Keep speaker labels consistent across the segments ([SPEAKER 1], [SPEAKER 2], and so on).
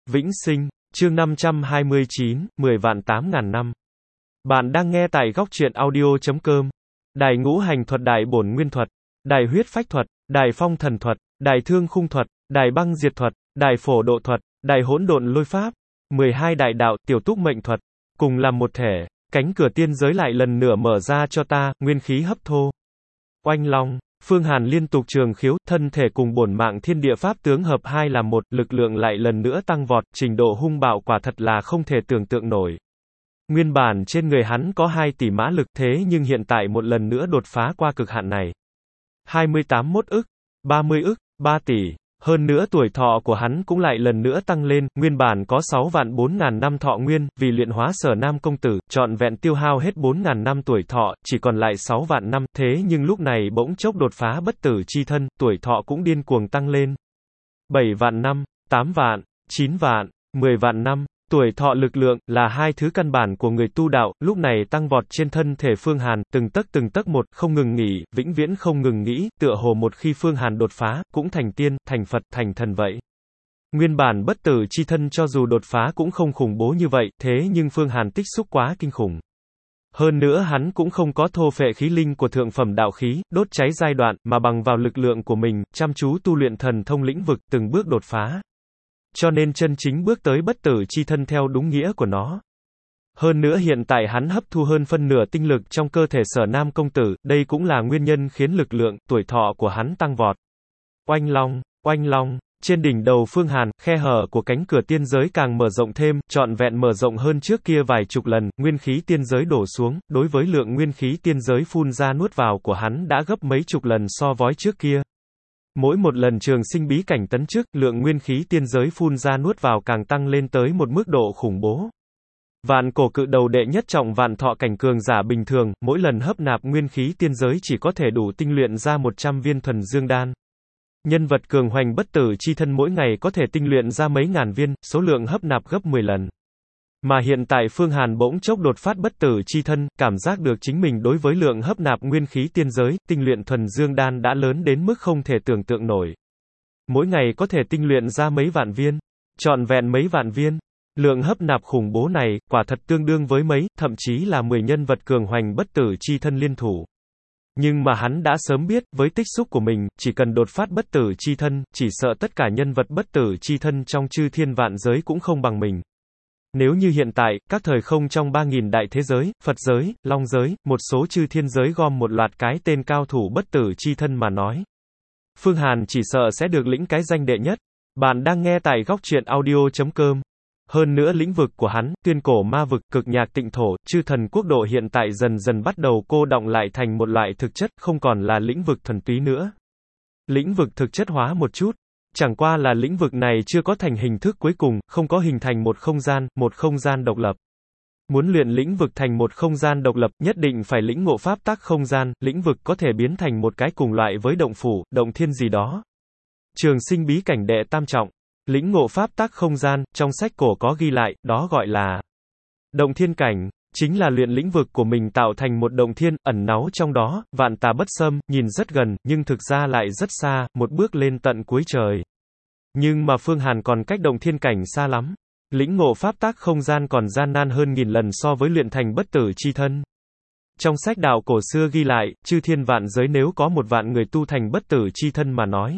[SPEAKER 1] Vĩnh sinh, chương 529, 10 vạn 8.000 năm. Bạn đang nghe tại góc truyện audio.com. Đài ngũ hành thuật, đài bổn nguyên thuật, đài huyết phách thuật, đài phong thần thuật, đài thương khung thuật, đài băng diệt thuật, đài phổ độ thuật, đài hỗn độn lôi pháp, 12 đại đạo, tiểu túc mệnh thuật, cùng làm một thể, cánh cửa tiên giới lại lần nữa mở ra cho ta, nguyên khí hấp thô. Oanh long, Phương Hàn liên tục trường khiếu, thân thể cùng bổn mạng thiên địa pháp tướng hợp hai làm một, lực lượng lại lần nữa tăng vọt, trình độ hung bạo quả thật là không thể tưởng tượng nổi. Nguyên bản trên người hắn có 2 tỷ mã lực, thế nhưng hiện tại một lần nữa đột phá qua cực hạn này. 28 ức, 30 ức, 3 tỷ. Hơn nữa tuổi thọ của hắn cũng lại lần nữa tăng lên, nguyên bản có 6 vạn 4.000 năm thọ nguyên, vì luyện hóa Sở Nam công tử, trọn vẹn tiêu hao hết 4.000 năm tuổi thọ, chỉ còn lại 6 vạn năm, thế nhưng lúc này bỗng chốc đột phá bất tử chi thân, tuổi thọ cũng điên cuồng tăng lên. 7 vạn năm, 8 vạn, 9 vạn, 10 vạn năm. Tuổi thọ lực lượng, là 2 thứ căn bản của người tu đạo, lúc này tăng vọt trên thân thể Phương Hàn, từng tấc một, không ngừng nghỉ, vĩnh viễn không ngừng nghĩ, tựa hồ một khi Phương Hàn đột phá, cũng thành tiên, thành Phật, thành thần vậy. Nguyên bản bất tử chi thân cho dù đột phá cũng không khủng bố như vậy, thế nhưng Phương Hàn tích xúc quá kinh khủng. Hơn nữa hắn cũng không có thô phệ khí linh của thượng phẩm đạo khí, đốt cháy giai đoạn, mà bằng vào lực lượng của mình, chăm chú tu luyện thần thông lĩnh vực, từng bước đột phá. Cho nên chân chính bước tới bất tử chi thân theo đúng nghĩa của nó. Hơn nữa hiện tại hắn hấp thu hơn phân nửa tinh lực trong cơ thể Sở Nam công tử, đây cũng là nguyên nhân khiến lực lượng, tuổi thọ của hắn tăng vọt. Oanh long, trên đỉnh đầu Phương Hàn, khe hở của cánh cửa tiên giới càng mở rộng thêm, trọn vẹn mở rộng hơn trước kia vài chục lần, nguyên khí tiên giới đổ xuống, đối với lượng nguyên khí tiên giới phun ra nuốt vào của hắn đã gấp mấy chục lần so với trước kia. Mỗi một lần trường sinh bí cảnh tấn chức, lượng nguyên khí tiên giới phun ra nuốt vào càng tăng lên tới một mức độ khủng bố. Vạn cổ cự đầu đệ nhất trọng vạn thọ cảnh cường giả bình thường, mỗi lần hấp nạp nguyên khí tiên giới chỉ có thể đủ tinh luyện ra 100 viên thuần dương đan. Nhân vật cường hoành bất tử chi thân mỗi ngày có thể tinh luyện ra mấy ngàn viên, số lượng hấp nạp gấp 10 lần. Mà hiện tại Phương Hàn bỗng chốc đột phát bất tử chi thân, cảm giác được chính mình đối với lượng hấp nạp nguyên khí tiên giới, tinh luyện thuần dương đan đã lớn đến mức không thể tưởng tượng nổi. Mỗi ngày có thể tinh luyện ra mấy vạn viên, trọn vẹn mấy vạn viên. Lượng hấp nạp khủng bố này, quả thật tương đương với mấy, thậm chí là 10 nhân vật cường hoành bất tử chi thân liên thủ. Nhưng mà hắn đã sớm biết, với tích xúc của mình, chỉ cần đột phát bất tử chi thân, chỉ sợ tất cả nhân vật bất tử chi thân trong chư thiên vạn giới cũng không bằng mình. Nếu như hiện tại, các thời không trong 3.000 đại thế giới, Phật giới, Long giới, một số chư thiên giới gom một loạt cái tên cao thủ bất tử chi thân mà nói, Phương Hàn chỉ sợ sẽ được lĩnh cái danh đệ nhất. Bạn đang nghe tại góc truyện audio.com. Hơn nữa lĩnh vực của hắn, tuyên cổ ma vực, cực nhạc tịnh thổ, chư thần quốc độ hiện tại dần dần bắt đầu cô đọng lại thành một loại thực chất, không còn là lĩnh vực thuần túy nữa. Lĩnh vực thực chất hóa một chút. Chẳng qua là lĩnh vực này chưa có thành hình thức cuối cùng, không có hình thành một không gian độc lập. Muốn luyện lĩnh vực thành một không gian độc lập, nhất định phải lĩnh ngộ pháp tắc không gian, lĩnh vực có thể biến thành một cái cùng loại với động phủ, động thiên gì đó. Trường sinh bí cảnh đệ tam trọng, lĩnh ngộ pháp tắc không gian, trong sách cổ có ghi lại, đó gọi là động thiên cảnh. Chính là luyện lĩnh vực của mình tạo thành một động thiên, ẩn náu trong đó, vạn tà bất xâm, nhìn rất gần, nhưng thực ra lại rất xa, một bước lên tận cuối trời. Nhưng mà Phương Hàn còn cách động thiên cảnh xa lắm. Lĩnh ngộ pháp tắc không gian còn gian nan hơn nghìn lần so với luyện thành bất tử chi thân. Trong sách đạo cổ xưa ghi lại, chư thiên vạn giới nếu có 1 vạn người tu thành bất tử chi thân mà nói,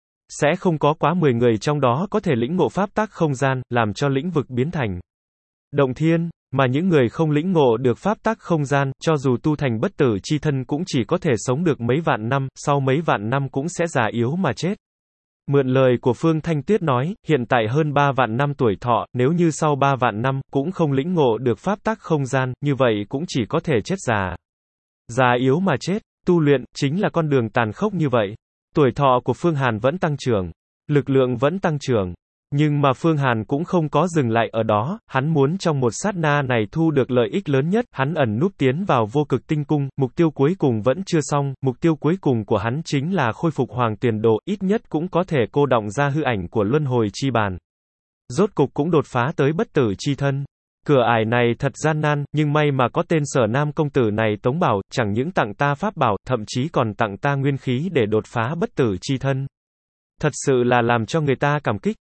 [SPEAKER 1] sẽ không có quá 10 người trong đó có thể lĩnh ngộ pháp tắc không gian, làm cho lĩnh vực biến thành động thiên. Mà những người không lĩnh ngộ được pháp tắc không gian, cho dù tu thành bất tử chi thân cũng chỉ có thể sống được mấy vạn năm, sau mấy vạn năm cũng sẽ già yếu mà chết. Mượn lời của Phương Thanh Tuyết nói, hiện tại hơn 3 vạn năm tuổi thọ, nếu như sau 3 vạn năm, cũng không lĩnh ngộ được pháp tắc không gian, như vậy cũng chỉ có thể chết già. Già yếu mà chết, tu luyện, chính là con đường tàn khốc như vậy. Tuổi thọ của Phương Hàn vẫn tăng trưởng, lực lượng vẫn tăng trưởng. Nhưng mà Phương Hàn cũng không có dừng lại ở đó, hắn muốn trong một sát na này thu được lợi ích lớn nhất, hắn ẩn núp tiến vào vô cực tinh cung, mục tiêu cuối cùng vẫn chưa xong, mục tiêu cuối cùng của hắn chính là khôi phục hoàng tiền đồ, ít nhất cũng có thể cô đọng ra hư ảnh của luân hồi chi bàn. Rốt cục cũng đột phá tới bất tử chi thân. Cửa ải này thật gian nan, nhưng may mà có tên Sở Nam công tử này tống bảo, chẳng những tặng ta pháp bảo, thậm chí còn tặng ta nguyên khí để đột phá bất tử chi thân. Thật sự là làm cho người ta cảm kích.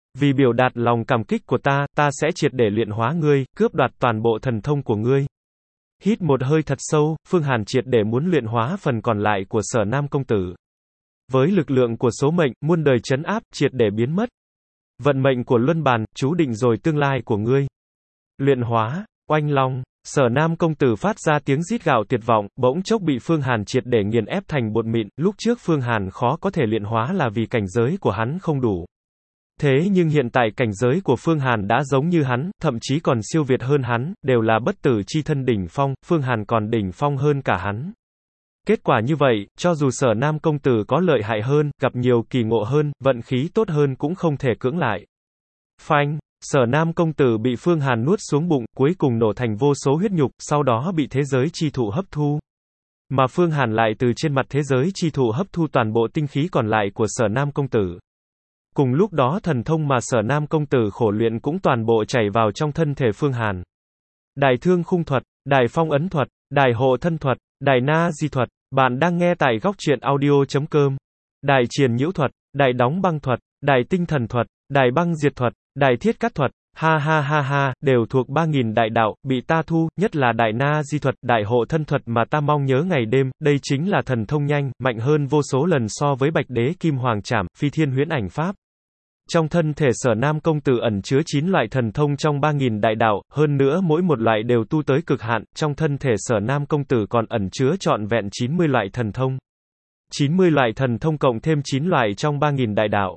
[SPEAKER 1] Vì biểu đạt lòng cảm kích của ta sẽ triệt để luyện hóa ngươi, cướp đoạt toàn bộ thần thông của ngươi. Hít một hơi thật sâu, Phương Hàn triệt để muốn luyện hóa phần còn lại của Sở Nam công tử. Với lực lượng của số mệnh, muôn đời trấn áp, triệt để biến mất. Vận mệnh của luân bàn, chú định rồi tương lai của ngươi. Luyện hóa, oanh long, Sở Nam công tử phát ra tiếng rít gào tuyệt vọng, bỗng chốc bị Phương Hàn triệt để nghiền ép thành bột mịn, lúc trước Phương Hàn khó có thể luyện hóa là vì cảnh giới của hắn không đủ. Thế nhưng hiện tại cảnh giới của Phương Hàn đã giống như hắn, thậm chí còn siêu việt hơn hắn, đều là bất tử chi thân đỉnh phong, Phương Hàn còn đỉnh phong hơn cả hắn. Kết quả như vậy, cho dù Sở Nam công tử có lợi hại hơn, gặp nhiều kỳ ngộ hơn, vận khí tốt hơn cũng không thể cưỡng lại. Phanh, Sở Nam công tử bị Phương Hàn nuốt xuống bụng, cuối cùng nổ thành vô số huyết nhục, sau đó bị thế giới chi thụ hấp thu. Mà Phương Hàn lại từ trên mặt thế giới chi thụ hấp thu toàn bộ tinh khí còn lại của Sở Nam công tử. Cùng lúc đó thần thông mà Sở Nam công tử khổ luyện cũng toàn bộ chảy vào trong thân thể Phương Hàn. Đài thương khung thuật, đài phong ấn thuật, đài hộ thân thuật, đài na di thuật, bạn đang nghe tại góc truyện audio.com. Đài triền nhiễu thuật, đài đóng băng thuật, đài tinh thần thuật, đài băng diệt thuật, đài thiết cắt thuật, ha ha ha ha, đều thuộc 3000 đại đạo, bị ta thu, nhất là đại na di thuật, đại hộ thân thuật mà ta mong nhớ ngày đêm, đây chính là thần thông nhanh, mạnh hơn vô số lần so với Bạch Đế Kim Hoàng Trảm, Phi Thiên Huyễn Ảnh Pháp. Trong thân thể Sở Nam công tử ẩn chứa 9 loại thần thông trong 3000 đại đạo, hơn nữa mỗi một loại đều tu tới cực hạn, trong thân thể Sở Nam công tử còn ẩn chứa trọn vẹn 90 loại thần thông. 90 loại thần thông cộng thêm 9 loại trong 3000 đại đạo.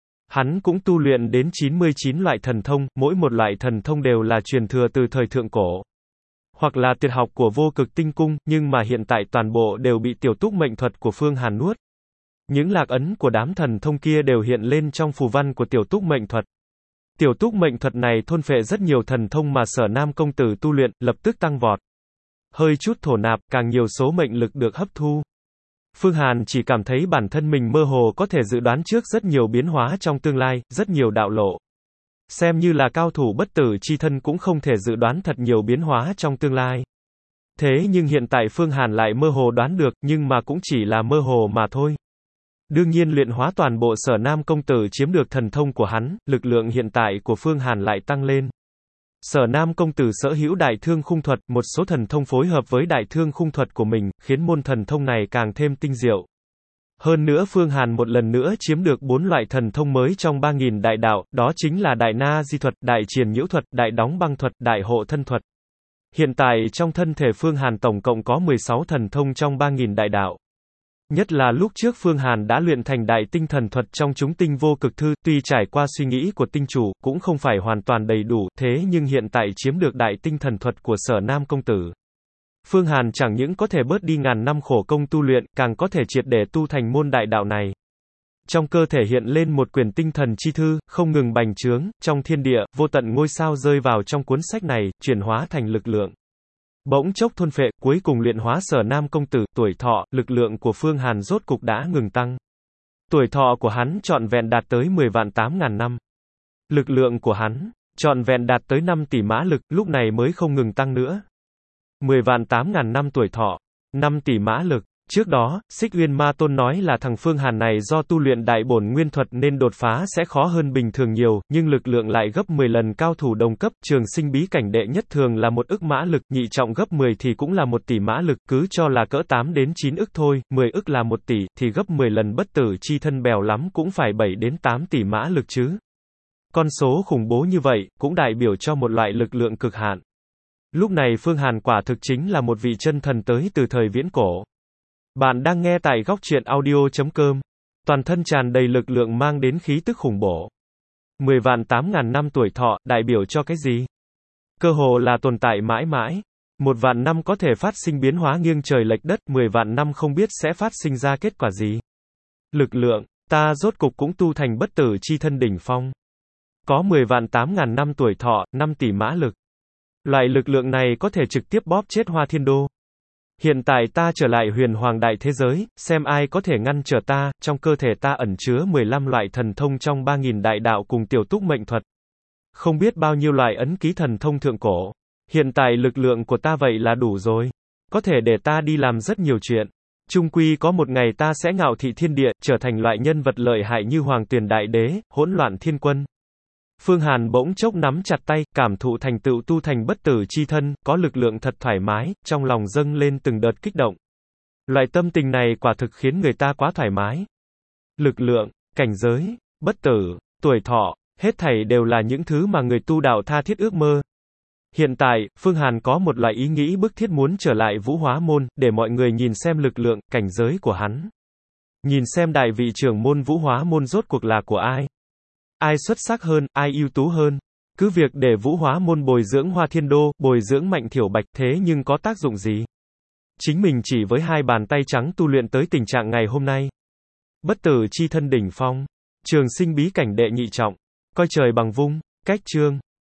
[SPEAKER 1] Hắn cũng tu luyện đến 99 loại thần thông, mỗi một loại thần thông đều là truyền thừa từ thời thượng cổ. Hoặc là tuyệt học của vô cực tinh cung, nhưng mà hiện tại toàn bộ đều bị tiểu túc mệnh thuật của Phương Hàn nuốt. Những lạc ấn của đám thần thông kia đều hiện lên trong phù văn của tiểu túc mệnh thuật. Tiểu túc mệnh thuật này thôn phệ rất nhiều thần thông mà Sở Nam công tử tu luyện, lập tức tăng vọt. Hơi chút thổ nạp, càng nhiều số mệnh lực được hấp thu. Phương Hàn chỉ cảm thấy bản thân mình mơ hồ có thể dự đoán trước rất nhiều biến hóa trong tương lai, rất nhiều đạo lộ. Xem như là cao thủ bất tử chi thân cũng không thể dự đoán thật nhiều biến hóa trong tương lai. Thế nhưng hiện tại Phương Hàn lại mơ hồ đoán được, nhưng mà cũng chỉ là mơ hồ mà thôi. Đương nhiên luyện hóa toàn bộ Sở Nam công tử chiếm được thần thông của hắn, lực lượng hiện tại của Phương Hàn lại tăng lên. Sở Nam công tử sở hữu đại thương khung thuật, một số thần thông phối hợp với đại thương khung thuật của mình, khiến môn thần thông này càng thêm tinh diệu. Hơn nữa Phương Hàn một lần nữa chiếm được 4 loại thần thông mới trong 3000 đại đạo, đó chính là đại na di thuật, đại triền nhiễu thuật, đại đóng băng thuật, đại hộ thân thuật. Hiện tại trong thân thể Phương Hàn tổng cộng có 16 thần thông trong 3000 đại đạo. Nhất là lúc trước Phương Hàn đã luyện thành đại tinh thần thuật trong chúng tinh vô cực thư, tuy trải qua suy nghĩ của tinh chủ, cũng không phải hoàn toàn đầy đủ, thế nhưng hiện tại chiếm được đại tinh thần thuật của Sở Nam công tử. Phương Hàn chẳng những có thể bớt đi ngàn năm khổ công tu luyện, càng có thể triệt để tu thành môn đại đạo này. Trong cơ thể hiện lên một quyển tinh thần chi thư, không ngừng bành trướng, trong thiên địa, vô tận ngôi sao rơi vào trong cuốn sách này, chuyển hóa thành lực lượng. Bỗng chốc thôn phệ, cuối cùng luyện hóa Sở Nam công tử, tuổi thọ, lực lượng của Phương Hàn rốt cục đã ngừng tăng. Tuổi thọ của hắn trọn vẹn đạt tới 10.800.000 năm. Lực lượng của hắn trọn vẹn đạt tới 5 tỷ mã lực, lúc này mới không ngừng tăng nữa. 10.800.000 năm tuổi thọ, 5 tỷ mã lực. Trước đó, Xích Uyên Ma Tôn nói là thằng Phương Hàn này do tu luyện đại bổn nguyên thuật nên đột phá sẽ khó hơn bình thường nhiều, nhưng lực lượng lại gấp 10 lần cao thủ đồng cấp, trường sinh bí cảnh đệ nhất thường là 1 ức mã lực, nhị trọng gấp 10 thì cũng là 1 tỷ mã lực, cứ cho là cỡ 8 đến 9 ức thôi, 10 ức là 1 tỷ, thì gấp 10 lần bất tử chi thân bèo lắm cũng phải 7 đến 8 tỷ mã lực chứ. Con số khủng bố như vậy, cũng đại biểu cho một loại lực lượng cực hạn. Lúc này Phương Hàn quả thực chính là một vị chân thần tới từ thời viễn cổ. Bạn đang nghe tại góc truyện audio.com. Toàn thân tràn đầy lực lượng mang đến khí tức khủng bố. 10.800.000 năm tuổi thọ, đại biểu cho cái gì? Cơ hồ là tồn tại mãi mãi. 1.000 năm có thể phát sinh biến hóa nghiêng trời lệch đất, 10.000 năm không biết sẽ phát sinh ra kết quả gì. Lực lượng, ta rốt cục cũng tu thành bất tử chi thân đỉnh phong. Có 10.800.000 năm tuổi thọ, 5 tỷ mã lực. Loại lực lượng này có thể trực tiếp bóp chết Hoa Thiên Đô. Hiện tại ta trở lại huyền hoàng đại thế giới, xem ai có thể ngăn trở ta, trong cơ thể ta ẩn chứa 15 loại thần thông trong 3000 đại đạo cùng tiểu túc mệnh thuật. Không biết bao nhiêu loại ấn ký thần thông thượng cổ. Hiện tại lực lượng của ta vậy là đủ rồi. Có thể để ta đi làm rất nhiều chuyện. Chung quy có một ngày ta sẽ ngạo thị thiên địa, trở thành loại nhân vật lợi hại như Hoàng Tuyền Đại Đế, hỗn loạn thiên quân. Phương Hàn bỗng chốc nắm chặt tay, cảm thụ thành tựu tu thành bất tử chi thân, có lực lượng thật thoải mái, trong lòng dâng lên từng đợt kích động. Loại tâm tình này quả thực khiến người ta quá thoải mái. Lực lượng, cảnh giới, bất tử, tuổi thọ, hết thảy đều là những thứ mà người tu đạo tha thiết ước mơ. Hiện tại, Phương Hàn có một loại ý nghĩ bức thiết muốn trở lại Vũ Hóa Môn, để mọi người nhìn xem lực lượng, cảnh giới của hắn. Nhìn xem đại vị trưởng môn Vũ Hóa Môn rốt cuộc là của ai. Ai xuất sắc hơn, ai ưu tú hơn. Cứ việc để Vũ Hóa Môn bồi dưỡng Hoa Thiên Đô, bồi dưỡng Mạnh Thiểu Bạch thế nhưng có tác dụng gì? Chính mình chỉ với hai bàn tay trắng tu luyện tới tình trạng ngày hôm nay. Bất tử chi thân đỉnh phong. Trường sinh bí cảnh đệ nhị trọng. Coi trời bằng vung. Cách chương.